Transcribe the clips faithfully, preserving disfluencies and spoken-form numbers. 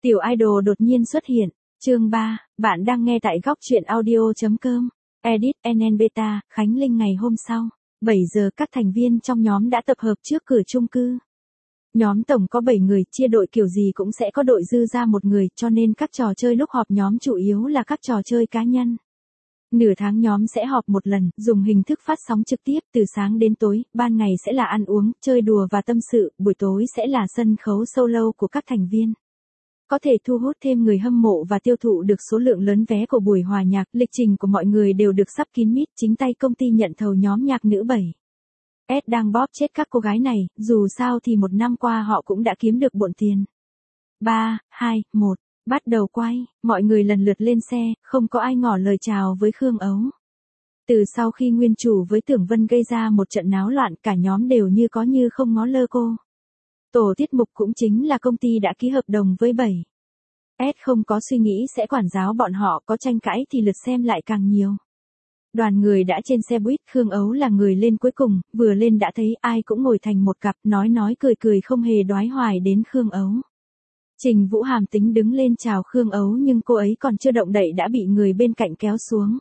Tiểu idol đột nhiên xuất hiện. Chương ba, bạn đang nghe tại góc truyện audio.com. Edit en en Beta, Khánh Linh ngày hôm sau. bảy giờ các thành viên trong nhóm đã tập hợp trước cửa chung cư. Nhóm tổng có bảy người, chia đội kiểu gì cũng sẽ có đội dư ra một người, cho nên các trò chơi lúc họp nhóm chủ yếu là các trò chơi cá nhân. Nửa tháng nhóm sẽ họp một lần, dùng hình thức phát sóng trực tiếp từ sáng đến tối, ban ngày sẽ là ăn uống, chơi đùa và tâm sự, buổi tối sẽ là sân khấu solo của các thành viên. Có thể thu hút thêm người hâm mộ và tiêu thụ được số lượng lớn vé của buổi hòa nhạc, lịch trình của mọi người đều được sắp kín mít, chính tay công ty nhận thầu nhóm nhạc nữ bảy. S đang bóp chết các cô gái này, dù sao thì một năm qua họ cũng đã kiếm được bộn tiền. ba, hai, một, bắt đầu quay, mọi người lần lượt lên xe, không có ai ngỏ lời chào với Khương Ấu. Từ sau khi nguyên chủ với Tưởng Vân gây ra một trận náo loạn, cả nhóm đều như có như không ngó lơ cô. Tổ tiết mục cũng chính là công ty đã ký hợp đồng với bảy. S không có suy nghĩ sẽ quản giáo bọn họ, có tranh cãi thì lượt xem lại càng nhiều. Đoàn người đã trên xe buýt, Khương Ấu là người lên cuối cùng, vừa lên đã thấy ai cũng ngồi thành một cặp, nói nói cười cười không hề đoái hoài đến Khương Ấu. Trình Vũ Hàm tính đứng lên chào Khương Ấu nhưng cô ấy còn chưa động đậy đã bị người bên cạnh kéo xuống.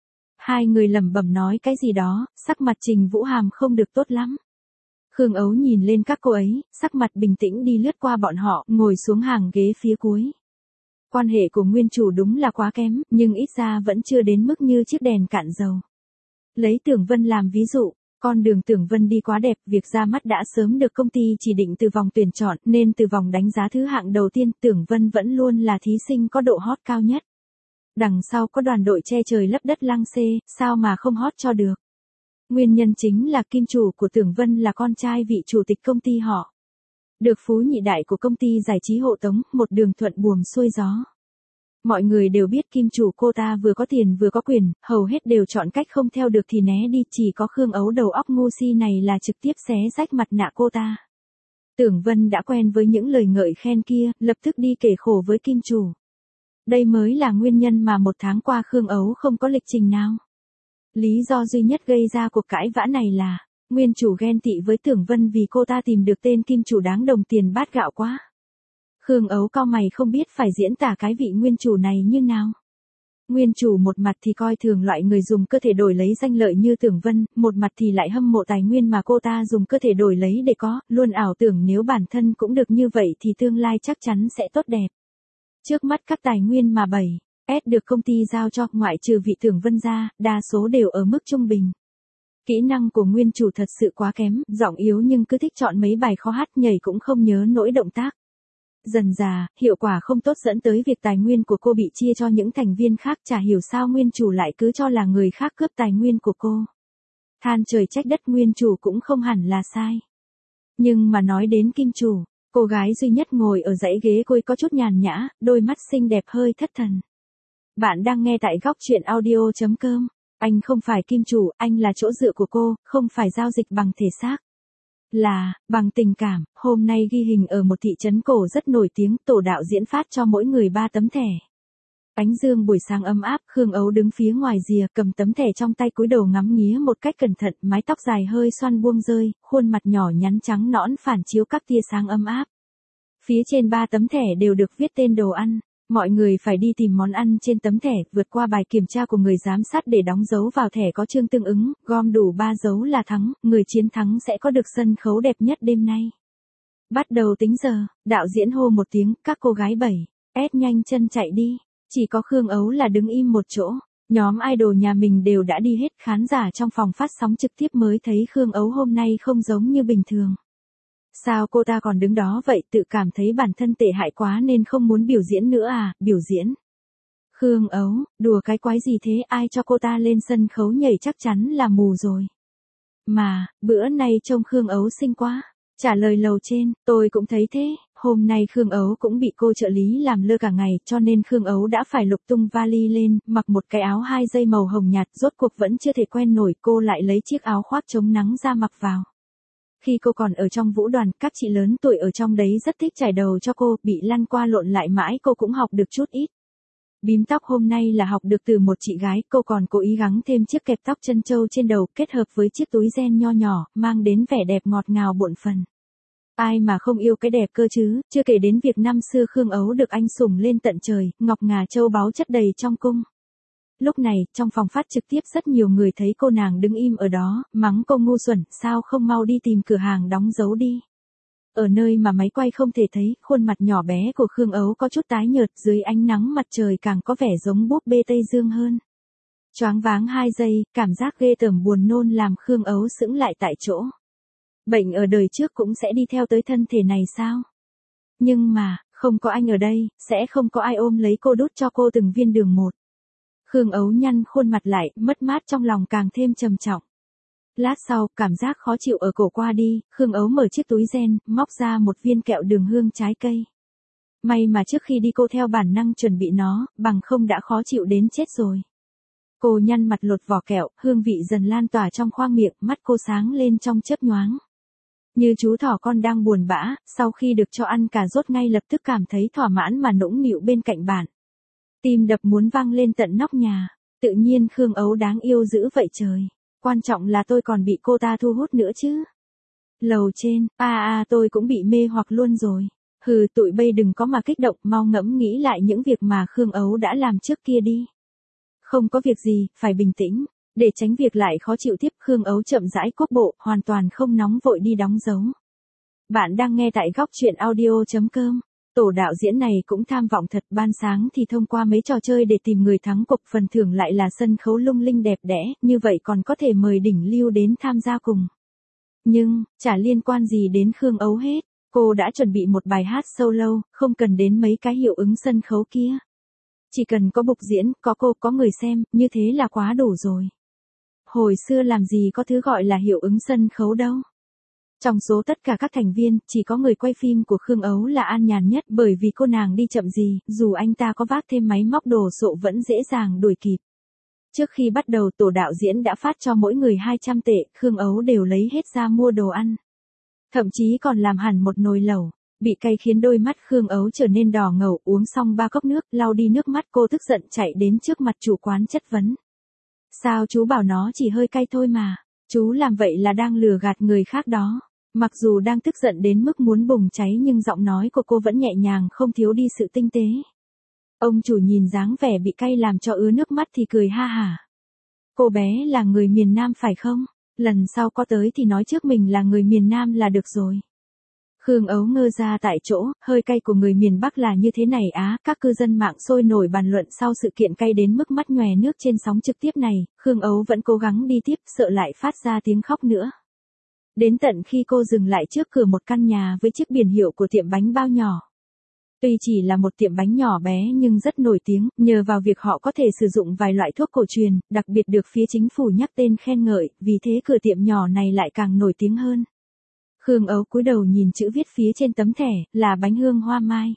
Hai người lẩm bẩm nói cái gì đó, sắc mặt Trình Vũ Hàm không được tốt lắm. Khương Ấu nhìn lên các cô ấy, sắc mặt bình tĩnh đi lướt qua bọn họ, ngồi xuống hàng ghế phía cuối. Quan hệ của nguyên chủ đúng là quá kém, nhưng ít ra vẫn chưa đến mức như chiếc đèn cạn dầu. Lấy Tưởng Vân làm ví dụ, con đường Tưởng Vân đi quá đẹp, việc ra mắt đã sớm được công ty chỉ định từ vòng tuyển chọn, nên từ vòng đánh giá thứ hạng đầu tiên, Tưởng Vân vẫn luôn là thí sinh có độ hot cao nhất. Đằng sau có đoàn đội che trời lấp đất lăng xê, sao mà không hot cho được. Nguyên nhân chính là kim chủ của Tưởng Vân là con trai vị chủ tịch công ty họ. Được phú nhị đại của công ty giải trí hộ tống, một đường thuận buồm xuôi gió. Mọi người đều biết kim chủ cô ta vừa có tiền vừa có quyền, hầu hết đều chọn cách không theo được thì né đi, chỉ có Khương Ấu đầu óc ngu si này là trực tiếp xé rách mặt nạ cô ta. Tưởng Vân đã quen với những lời ngợi khen kia, lập tức đi kể khổ với kim chủ. Đây mới là nguyên nhân mà một tháng qua Khương Ấu không có lịch trình nào. Lý do duy nhất gây ra cuộc cãi vã này là, nguyên chủ ghen tị với Tưởng Vân vì cô ta tìm được tên kim chủ đáng đồng tiền bát gạo quá. Khương Ấu cau mày không biết phải diễn tả cái vị nguyên chủ này như nào. Nguyên chủ một mặt thì coi thường loại người dùng cơ thể đổi lấy danh lợi như Tưởng Vân, một mặt thì lại hâm mộ tài nguyên mà cô ta dùng cơ thể đổi lấy để có, luôn ảo tưởng nếu bản thân cũng được như vậy thì tương lai chắc chắn sẽ tốt đẹp. Trước mắt các tài nguyên mà bảy S được công ty giao cho, ngoại trừ vị Tưởng Vân ra, đa số đều ở mức trung bình. Kỹ năng của nguyên chủ thật sự quá kém, giọng yếu nhưng cứ thích chọn mấy bài khó hát, nhảy cũng không nhớ nỗi động tác. Dần dà, hiệu quả không tốt dẫn tới việc tài nguyên của cô bị chia cho những thành viên khác, chả hiểu sao nguyên chủ lại cứ cho là người khác cướp tài nguyên của cô. Than trời trách đất, nguyên chủ cũng không hẳn là sai. Nhưng mà nói đến kim chủ, cô gái duy nhất ngồi ở dãy ghế cuối có chút nhàn nhã, đôi mắt xinh đẹp hơi thất thần. Bạn đang nghe tại góc truyện audio.com. Anh không phải kim chủ, anh là chỗ dựa của cô, không phải giao dịch bằng thể xác. Là, bằng tình cảm, hôm nay ghi hình ở một thị trấn cổ rất nổi tiếng, tổ đạo diễn phát cho mỗi người ba tấm thẻ. Ánh dương buổi sáng ấm áp, Khương Ấu đứng phía ngoài rìa, cầm tấm thẻ trong tay cúi đầu ngắm nghía một cách cẩn thận, mái tóc dài hơi xoăn buông rơi, khuôn mặt nhỏ nhắn trắng nõn phản chiếu các tia sáng ấm áp. Phía trên ba tấm thẻ đều được viết tên đồ ăn. Mọi người phải đi tìm món ăn trên tấm thẻ, vượt qua bài kiểm tra của người giám sát để đóng dấu vào thẻ có chương tương ứng, gom đủ ba dấu là thắng, người chiến thắng sẽ có được sân khấu đẹp nhất đêm nay. Bắt đầu tính giờ, đạo diễn hô một tiếng, các cô gái bảy S nhanh chân chạy đi, chỉ có Khương Ấu là đứng im một chỗ. Nhóm idol nhà mình đều đã đi hết, khán giả trong phòng phát sóng trực tiếp mới thấy Khương Ấu hôm nay không giống như bình thường. Sao cô ta còn đứng đó vậy, tự cảm thấy bản thân tệ hại quá nên không muốn biểu diễn nữa à, biểu diễn. Khương Ấu, đùa cái quái gì thế, ai cho cô ta lên sân khấu nhảy chắc chắn là mù rồi. Mà, bữa nay trông Khương Ấu xinh quá. Trả lời lầu trên, tôi cũng thấy thế, hôm nay Khương Ấu cũng bị cô trợ lý làm lơ cả ngày cho nên Khương Ấu đã phải lục tung vali lên, mặc một cái áo hai dây màu hồng nhạt, rốt cuộc vẫn chưa thể quen nổi, cô lại lấy chiếc áo khoác chống nắng ra mặc vào. Khi cô còn ở trong vũ đoàn, các chị lớn tuổi ở trong đấy rất thích trải đầu cho cô, bị lăn qua lộn lại mãi cô cũng học được chút ít. Bím tóc hôm nay là học được từ một chị gái, cô còn cố ý gắng thêm chiếc kẹp tóc chân trâu trên đầu kết hợp với chiếc túi ren nho nhỏ, mang đến vẻ đẹp ngọt ngào bộn phần. Ai mà không yêu cái đẹp cơ chứ, chưa kể đến việc năm xưa Khương Ấu được anh sủng lên tận trời, ngọc ngà châu báu chất đầy trong cung. Lúc này, trong phòng phát trực tiếp rất nhiều người thấy cô nàng đứng im ở đó, mắng cô ngu xuẩn, sao không mau đi tìm cửa hàng đóng dấu đi. Ở nơi mà máy quay không thể thấy, khuôn mặt nhỏ bé của Khương Ấu có chút tái nhợt, dưới ánh nắng mặt trời càng có vẻ giống búp bê Tây Dương hơn. Choáng váng hai giây, cảm giác ghê tởm buồn nôn làm Khương Ấu sững lại tại chỗ. Bệnh ở đời trước cũng sẽ đi theo tới thân thể này sao? Nhưng mà, không có anh ở đây, sẽ không có ai ôm lấy cô đút cho cô từng viên đường một. Khương Ấu nhăn khuôn mặt lại, mất mát trong lòng càng thêm trầm trọng. Lát sau, cảm giác khó chịu ở cổ qua đi, Khương Ấu mở chiếc túi ren, móc ra một viên kẹo đường hương trái cây. May mà trước khi đi cô theo bản năng chuẩn bị nó, bằng không đã khó chịu đến chết rồi. Cô nhăn mặt lột vỏ kẹo, hương vị dần lan tỏa trong khoang miệng, mắt cô sáng lên trong chớp nhoáng. Như chú thỏ con đang buồn bã, sau khi được cho ăn cà rốt ngay lập tức cảm thấy thỏa mãn mà nũng nịu bên cạnh bạn. Tim đập muốn vang lên tận nóc nhà, tự nhiên Khương Ấu đáng yêu dữ vậy trời. Quan trọng là tôi còn bị cô ta thu hút nữa chứ. Lầu trên, a à, a à, tôi cũng bị mê hoặc luôn rồi. Hừ, tụi bay đừng có mà kích động, mau ngẫm nghĩ lại những việc mà Khương Ấu đã làm trước kia đi. Không có việc gì, phải bình tĩnh. Để tránh việc lại khó chịu tiếp, Khương Ấu chậm rãi cốt bộ, hoàn toàn không nóng vội đi đóng dấu. Bạn đang nghe tại góc truyện audio chấm com. Tổ đạo diễn này cũng tham vọng thật, ban sáng thì thông qua mấy trò chơi để tìm người thắng cuộc, phần thưởng lại là sân khấu lung linh đẹp đẽ, như vậy còn có thể mời đỉnh lưu đến tham gia cùng. Nhưng, chả liên quan gì đến Khương Ấu hết, cô đã chuẩn bị một bài hát solo, không cần đến mấy cái hiệu ứng sân khấu kia. Chỉ cần có bục diễn, có cô, có người xem, như thế là quá đủ rồi. Hồi xưa làm gì có thứ gọi là hiệu ứng sân khấu đâu. Trong số tất cả các thành viên, chỉ có người quay phim của Khương Ấu là an nhàn nhất, bởi vì cô nàng đi chậm gì, dù anh ta có vác thêm máy móc đồ sộ vẫn dễ dàng đuổi kịp. Trước khi bắt đầu, tổ đạo diễn đã phát cho mỗi người hai trăm tệ, Khương Ấu đều lấy hết ra mua đồ ăn. Thậm chí còn làm hẳn một nồi lẩu. Bị cay khiến đôi mắt Khương Ấu trở nên đỏ ngầu, uống xong ba cốc nước, lau đi nước mắt, cô tức giận chạy đến trước mặt chủ quán chất vấn. Sao chú bảo nó chỉ hơi cay thôi mà, chú làm vậy là đang lừa gạt người khác đó. Mặc dù đang tức giận đến mức muốn bùng cháy nhưng giọng nói của cô vẫn nhẹ nhàng, không thiếu đi sự tinh tế. Ông chủ nhìn dáng vẻ bị cay làm cho ứa nước mắt thì cười ha hả. Cô bé là người miền Nam phải không? Lần sau có tới thì nói trước mình là người miền Nam là được rồi. Khương Ấu ngơ ra tại chỗ, hơi cay của người miền Bắc là như thế này á, các cư dân mạng sôi nổi bàn luận sau sự kiện cay đến mức mắt nhòe nước trên sóng trực tiếp này, Khương Ấu vẫn cố gắng đi tiếp, sợ lại phát ra tiếng khóc nữa. Đến tận khi cô dừng lại trước cửa một căn nhà với chiếc biển hiệu của tiệm bánh bao nhỏ. Tuy chỉ là một tiệm bánh nhỏ bé nhưng rất nổi tiếng, nhờ vào việc họ có thể sử dụng vài loại thuốc cổ truyền, đặc biệt được phía chính phủ nhắc tên khen ngợi, vì thế cửa tiệm nhỏ này lại càng nổi tiếng hơn. Khương Ấu cúi đầu nhìn chữ viết phía trên tấm thẻ, là bánh hương hoa mai.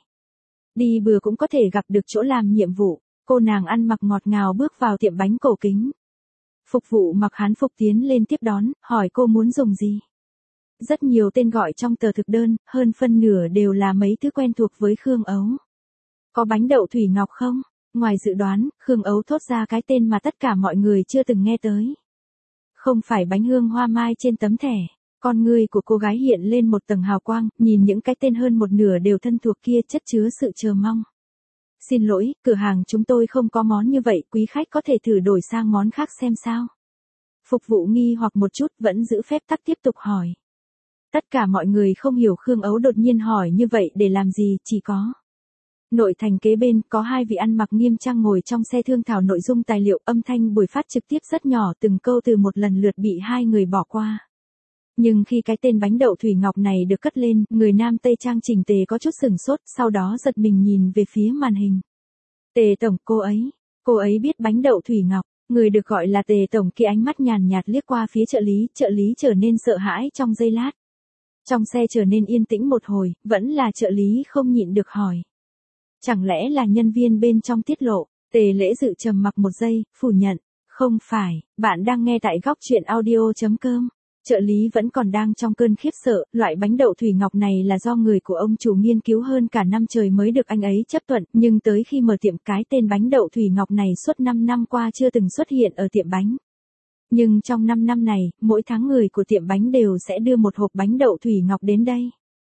Đi bừa cũng có thể gặp được chỗ làm nhiệm vụ, cô nàng ăn mặc ngọt ngào bước vào tiệm bánh cổ kính. Phục vụ mặc hán phục tiến lên tiếp đón, hỏi cô muốn dùng gì. Rất nhiều tên gọi trong tờ thực đơn, hơn phân nửa đều là mấy thứ quen thuộc với Khương Ấu. Có bánh đậu thủy ngọc không? Ngoài dự đoán, Khương Ấu thốt ra cái tên mà tất cả mọi người chưa từng nghe tới. Không phải bánh hương hoa mai trên tấm thẻ. Con người của cô gái hiện lên một tầng hào quang, nhìn những cái tên hơn một nửa đều thân thuộc kia chất chứa sự chờ mong. Xin lỗi, cửa hàng chúng tôi không có món như vậy, quý khách có thể thử đổi sang món khác xem sao. Phục vụ nghi hoặc một chút vẫn giữ phép tắc tiếp tục hỏi. Tất cả mọi người không hiểu Khương Ấu đột nhiên hỏi như vậy để làm gì, chỉ có. Nội thành kế bên có hai vị ăn mặc nghiêm trang ngồi trong xe thương thảo nội dung tài liệu, âm thanh buổi phát trực tiếp rất nhỏ, từng câu từ một lần lượt bị hai người bỏ qua. Nhưng khi cái tên bánh đậu thủy ngọc này được cất lên, người nam Tây trang chỉnh tề có chút sửng sốt, sau đó giật mình nhìn về phía màn hình. Tề tổng, cô ấy, cô ấy biết bánh đậu thủy ngọc, người được gọi là Tề tổng kia ánh mắt nhàn nhạt liếc qua phía trợ lý, trợ lý trở nên sợ hãi trong giây lát. Trong xe trở nên yên tĩnh một hồi, vẫn là trợ lý không nhịn được hỏi. Chẳng lẽ là nhân viên bên trong tiết lộ, Tề Lễ Dự trầm mặc một giây, phủ nhận, không phải, bạn đang nghe tại góc truyện audio chấm com. Trợ lý vẫn còn đang trong cơn khiếp sợ, loại bánh đậu thủy ngọc này là do người của ông chủ nghiên cứu hơn cả năm trời mới được anh ấy chấp thuận, nhưng tới khi mở tiệm cái tên bánh đậu thủy ngọc này suốt năm năm qua chưa từng xuất hiện ở tiệm bánh. Nhưng trong năm năm này, mỗi tháng người của tiệm bánh đều sẽ đưa một hộp bánh đậu thủy ngọc đến đây.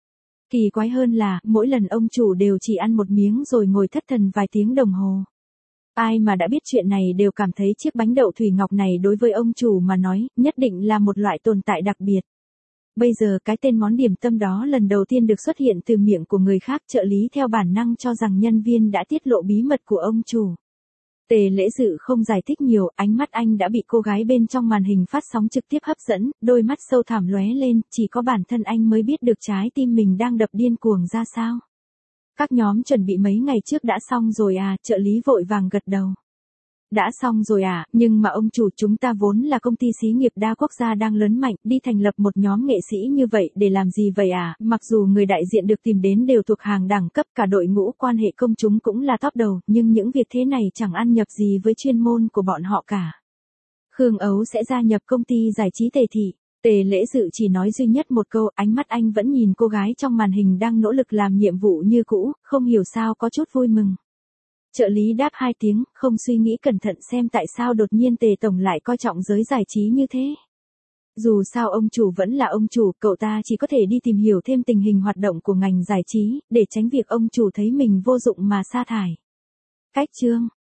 Kỳ quái hơn là, mỗi lần ông chủ đều chỉ ăn một miếng rồi ngồi thất thần vài tiếng đồng hồ. Ai mà đã biết chuyện này đều cảm thấy chiếc bánh đậu thủy ngọc này đối với ông chủ mà nói, nhất định là một loại tồn tại đặc biệt. Bây giờ cái tên món điểm tâm đó lần đầu tiên được xuất hiện từ miệng của người khác, trợ lý theo bản năng cho rằng nhân viên đã tiết lộ bí mật của ông chủ. Tề Lễ Dự không giải thích nhiều, ánh mắt anh đã bị cô gái bên trong màn hình phát sóng trực tiếp hấp dẫn, đôi mắt sâu thẳm lóe lên, chỉ có bản thân anh mới biết được trái tim mình đang đập điên cuồng ra sao. Các nhóm chuẩn bị mấy ngày trước đã xong rồi à, trợ lý vội vàng gật đầu. Đã xong rồi à, nhưng mà ông chủ, chúng ta vốn là công ty xí nghiệp đa quốc gia đang lớn mạnh, đi thành lập một nhóm nghệ sĩ như vậy để làm gì vậy à, mặc dù người đại diện được tìm đến đều thuộc hàng đẳng cấp, cả đội ngũ quan hệ công chúng cũng là top đầu, nhưng những việc thế này chẳng ăn nhập gì với chuyên môn của bọn họ cả. Khương Ấu sẽ gia nhập công ty giải trí Tề Thị. Tề Lễ Dự chỉ nói duy nhất một câu, ánh mắt anh vẫn nhìn cô gái trong màn hình đang nỗ lực làm nhiệm vụ như cũ, không hiểu sao có chút vui mừng. Trợ lý đáp hai tiếng, không suy nghĩ cẩn thận xem tại sao đột nhiên Tề Tổng lại coi trọng giới giải trí như thế. Dù sao ông chủ vẫn là ông chủ, cậu ta chỉ có thể đi tìm hiểu thêm tình hình hoạt động của ngành giải trí, để tránh việc ông chủ thấy mình vô dụng mà sa thải. Cách chương